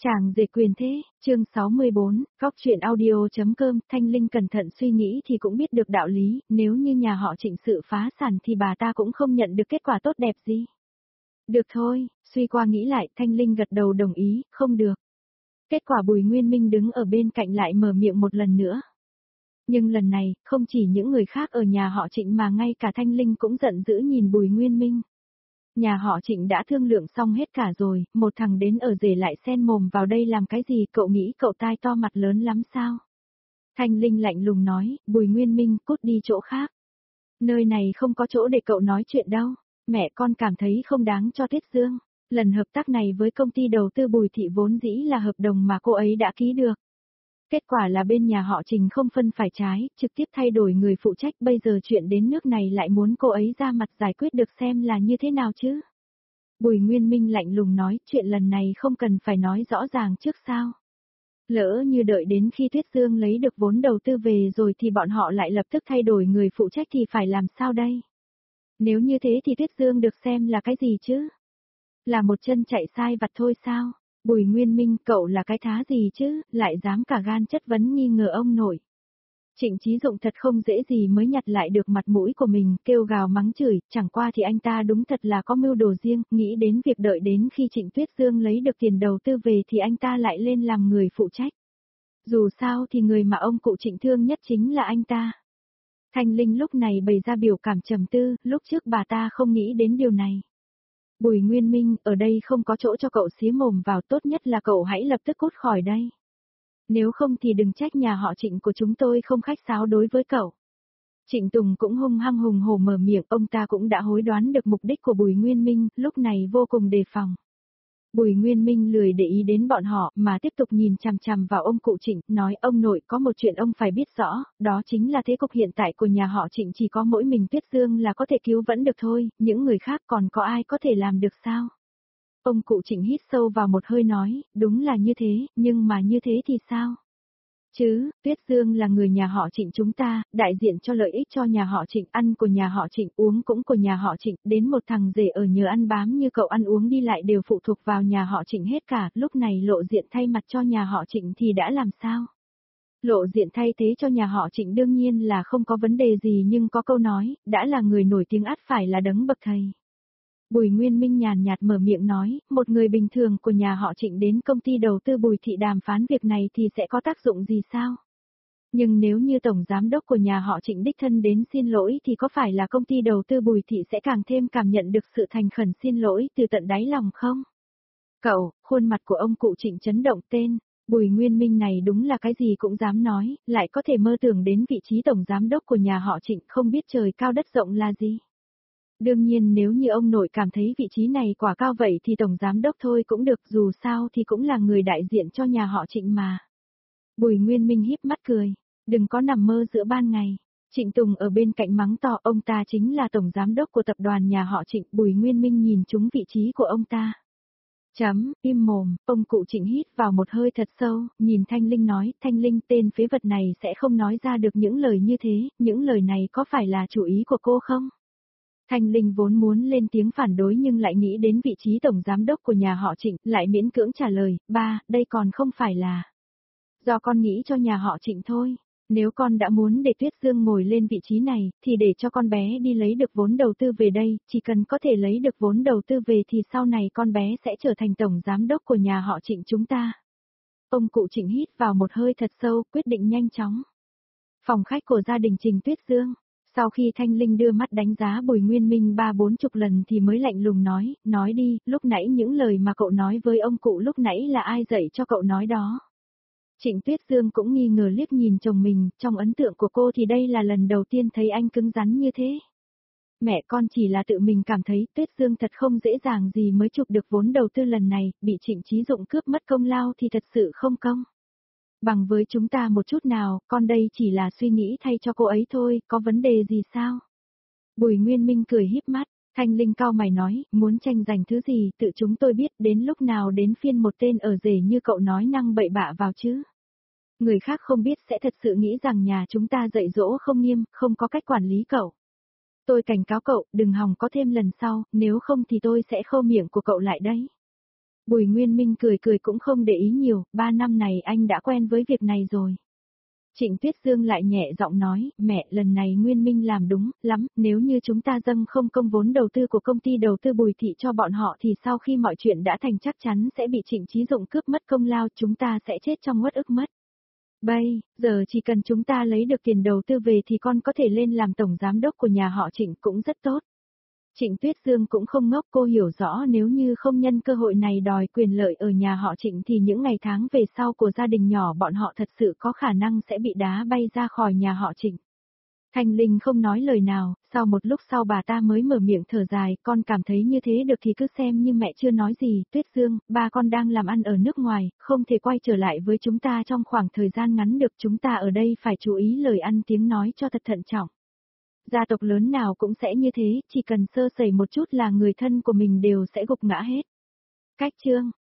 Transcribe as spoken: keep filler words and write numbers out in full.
Chàng rể quyền thế, chương sáu mươi bốn, góc truyện audio.com, Thanh Linh cẩn thận suy nghĩ thì cũng biết được đạo lý, nếu như nhà họ Trịnh sự phá sản thì bà ta cũng không nhận được kết quả tốt đẹp gì. Được thôi, suy qua nghĩ lại, Thanh Linh gật đầu đồng ý, không được. Kết quả Bùi Nguyên Minh đứng ở bên cạnh lại mở miệng một lần nữa. Nhưng lần này, không chỉ những người khác ở nhà họ Trịnh mà ngay cả Thanh Linh cũng giận dữ nhìn Bùi Nguyên Minh. Nhà họ Trịnh đã thương lượng xong hết cả rồi, một thằng đến ở rể lại xen mồm vào đây làm cái gì, cậu nghĩ cậu tai to mặt lớn lắm sao? Thanh Linh lạnh lùng nói, Bùi Nguyên Minh cút đi chỗ khác. Nơi này không có chỗ để cậu nói chuyện đâu, mẹ con cảm thấy không đáng cho Tiết Dương. Lần hợp tác này với công ty đầu tư Bùi Thị vốn dĩ là hợp đồng mà cô ấy đã ký được. Kết quả là bên nhà họ Trình không phân phải trái, trực tiếp thay đổi người phụ trách, bây giờ chuyện đến nước này lại muốn cô ấy ra mặt giải quyết được xem là như thế nào chứ. Bùi Nguyên Minh lạnh lùng nói, chuyện lần này không cần phải nói rõ ràng trước sao. Lỡ như đợi đến khi Tuyết Dương lấy được vốn đầu tư về rồi thì bọn họ lại lập tức thay đổi người phụ trách thì phải làm sao đây? Nếu như thế thì Tuyết Dương được xem là cái gì chứ? Là một chân chạy sai vặt thôi sao? Bùi Nguyên Minh, cậu là cái thá gì chứ, lại dám cả gan chất vấn nghi ngờ ông nội. Trịnh Chí Dụng thật không dễ gì mới nhặt lại được mặt mũi của mình, kêu gào mắng chửi, chẳng qua thì anh ta đúng thật là có mưu đồ riêng, nghĩ đến việc đợi đến khi Trịnh Tuyết Dương lấy được tiền đầu tư về thì anh ta lại lên làm người phụ trách. Dù sao thì người mà ông cụ Trịnh thương nhất chính là anh ta. Thanh Linh lúc này bày ra biểu cảm trầm tư, lúc trước bà ta không nghĩ đến điều này. Bùi Nguyên Minh, ở đây không có chỗ cho cậu xía mồm vào, tốt nhất là cậu hãy lập tức cút khỏi đây. Nếu không thì đừng trách nhà họ Trịnh của chúng tôi không khách sáo đối với cậu. Trịnh Tùng cũng hung hăng hùng hổ mở miệng, ông ta cũng đã hối đoán được mục đích của Bùi Nguyên Minh, lúc này vô cùng đề phòng. Bùi Nguyên Minh lười để ý đến bọn họ mà tiếp tục nhìn chằm chằm vào ông cụ Trịnh, nói ông nội có một chuyện ông phải biết rõ, đó chính là thế cục hiện tại của nhà họ Trịnh chỉ có mỗi mình Tuyết Dương là có thể cứu vẫn được thôi, những người khác còn có ai có thể làm được sao? Ông cụ Trịnh hít sâu vào một hơi nói, đúng là như thế, nhưng mà như thế thì sao? Chứ, Tuyết Dương là người nhà họ Trịnh chúng ta, đại diện cho lợi ích cho nhà họ Trịnh, ăn của nhà họ Trịnh, uống cũng của nhà họ Trịnh, đến một thằng rể ở nhờ ăn bám như cậu ăn uống đi lại đều phụ thuộc vào nhà họ Trịnh hết cả, lúc này lộ diện thay mặt cho nhà họ Trịnh thì đã làm sao? Lộ diện thay thế cho nhà họ Trịnh đương nhiên là không có vấn đề gì, nhưng có câu nói, đã là người nổi tiếng ắt phải là đấng bậc thầy. Bùi Nguyên Minh nhàn nhạt mở miệng nói, một người bình thường của nhà họ Trịnh đến công ty đầu tư Bùi Thị đàm phán việc này thì sẽ có tác dụng gì sao? Nhưng nếu như tổng giám đốc của nhà họ Trịnh đích thân đến xin lỗi thì có phải là công ty đầu tư Bùi Thị sẽ càng thêm cảm nhận được sự thành khẩn xin lỗi từ tận đáy lòng không? Cậu, khuôn mặt của ông cụ Trịnh chấn động, tên Bùi Nguyên Minh này đúng là cái gì cũng dám nói, lại có thể mơ tưởng đến vị trí tổng giám đốc của nhà họ Trịnh, không biết trời cao đất rộng là gì. Đương nhiên nếu như ông nội cảm thấy vị trí này quả cao vậy thì tổng giám đốc thôi cũng được, dù sao thì cũng là người đại diện cho nhà họ Trịnh mà. Bùi Nguyên Minh híp mắt cười, đừng có nằm mơ giữa ban ngày. Trịnh Tùng ở bên cạnh mắng to, ông ta chính là tổng giám đốc của tập đoàn nhà họ Trịnh. Bùi Nguyên Minh nhìn trúng vị trí của ông ta. Chấm, im mồm, ông cụ Trịnh hít vào một hơi thật sâu, nhìn Thanh Linh nói, Thanh Linh, tên phế vật này sẽ không nói ra được những lời như thế, những lời này có phải là chủ ý của cô không? Thanh Linh vốn muốn lên tiếng phản đối nhưng lại nghĩ đến vị trí tổng giám đốc của nhà họ Trịnh, lại miễn cưỡng trả lời, ba, đây còn không phải là do con nghĩ cho nhà họ Trịnh thôi. Nếu con đã muốn để Tuyết Dương ngồi lên vị trí này, thì để cho con bé đi lấy được vốn đầu tư về đây, chỉ cần có thể lấy được vốn đầu tư về thì sau này con bé sẽ trở thành tổng giám đốc của nhà họ Trịnh chúng ta. Ông cụ Trịnh hít vào một hơi thật sâu, quyết định nhanh chóng. Phòng khách của gia đình Trình Tuyết Dương. Sau khi Thanh Linh đưa mắt đánh giá Bùi Nguyên Minh ba bốn chục lần thì mới lạnh lùng nói, nói đi, lúc nãy những lời mà cậu nói với ông cụ lúc nãy là ai dạy cho cậu nói đó? Trịnh Tuyết Dương cũng nghi ngờ liếc nhìn chồng mình, trong ấn tượng của cô thì đây là lần đầu tiên thấy anh cứng rắn như thế. Mẹ con chỉ là tự mình cảm thấy Tuyết Dương thật không dễ dàng gì mới chụp được vốn đầu tư lần này, bị Trịnh Chí Dụng cướp mất công lao thì thật sự không công bằng với chúng ta một chút nào, con đây chỉ là suy nghĩ thay cho cô ấy thôi, có vấn đề gì sao? Bùi Nguyên Minh cười híp mắt, Thanh Linh cau mày nói, muốn tranh giành thứ gì, tự chúng tôi biết, đến lúc nào đến phiên một tên ở rể như cậu nói năng bậy bạ vào chứ. Người khác không biết sẽ thật sự nghĩ rằng nhà chúng ta dạy dỗ không nghiêm, không có cách quản lý cậu. Tôi cảnh cáo cậu, đừng hòng có thêm lần sau, nếu không thì tôi sẽ khâu miệng của cậu lại đấy. Bùi Nguyên Minh cười cười cũng không để ý nhiều, ba năm này anh đã quen với việc này rồi. Trịnh Tuyết Dương lại nhẹ giọng nói, mẹ, lần này Nguyên Minh làm đúng lắm, nếu như chúng ta dâng không công vốn đầu tư của công ty đầu tư Bùi Thị cho bọn họ thì sau khi mọi chuyện đã thành chắc chắn sẽ bị Trịnh Chí Dụng cướp mất công lao, chúng ta sẽ chết trong uất ức mất. Bây giờ chỉ cần chúng ta lấy được tiền đầu tư về thì con có thể lên làm tổng giám đốc của nhà họ Trịnh cũng rất tốt. Trịnh Tuyết Dương cũng không ngốc, cô hiểu rõ nếu như không nhân cơ hội này đòi quyền lợi ở nhà họ Trịnh thì những ngày tháng về sau của gia đình nhỏ bọn họ thật sự có khả năng sẽ bị đá bay ra khỏi nhà họ Trịnh. Thanh Linh không nói lời nào, sau một lúc sau bà ta mới mở miệng thở dài, con cảm thấy như thế được thì cứ xem như mẹ chưa nói gì. Tuyết Dương, ba con đang làm ăn ở nước ngoài, không thể quay trở lại với chúng ta trong khoảng thời gian ngắn được, chúng ta ở đây phải chú ý lời ăn tiếng nói cho thật thận trọng. Gia tộc lớn nào cũng sẽ như thế, chỉ cần sơ sẩy một chút là người thân của mình đều sẽ gục ngã hết. Cách chương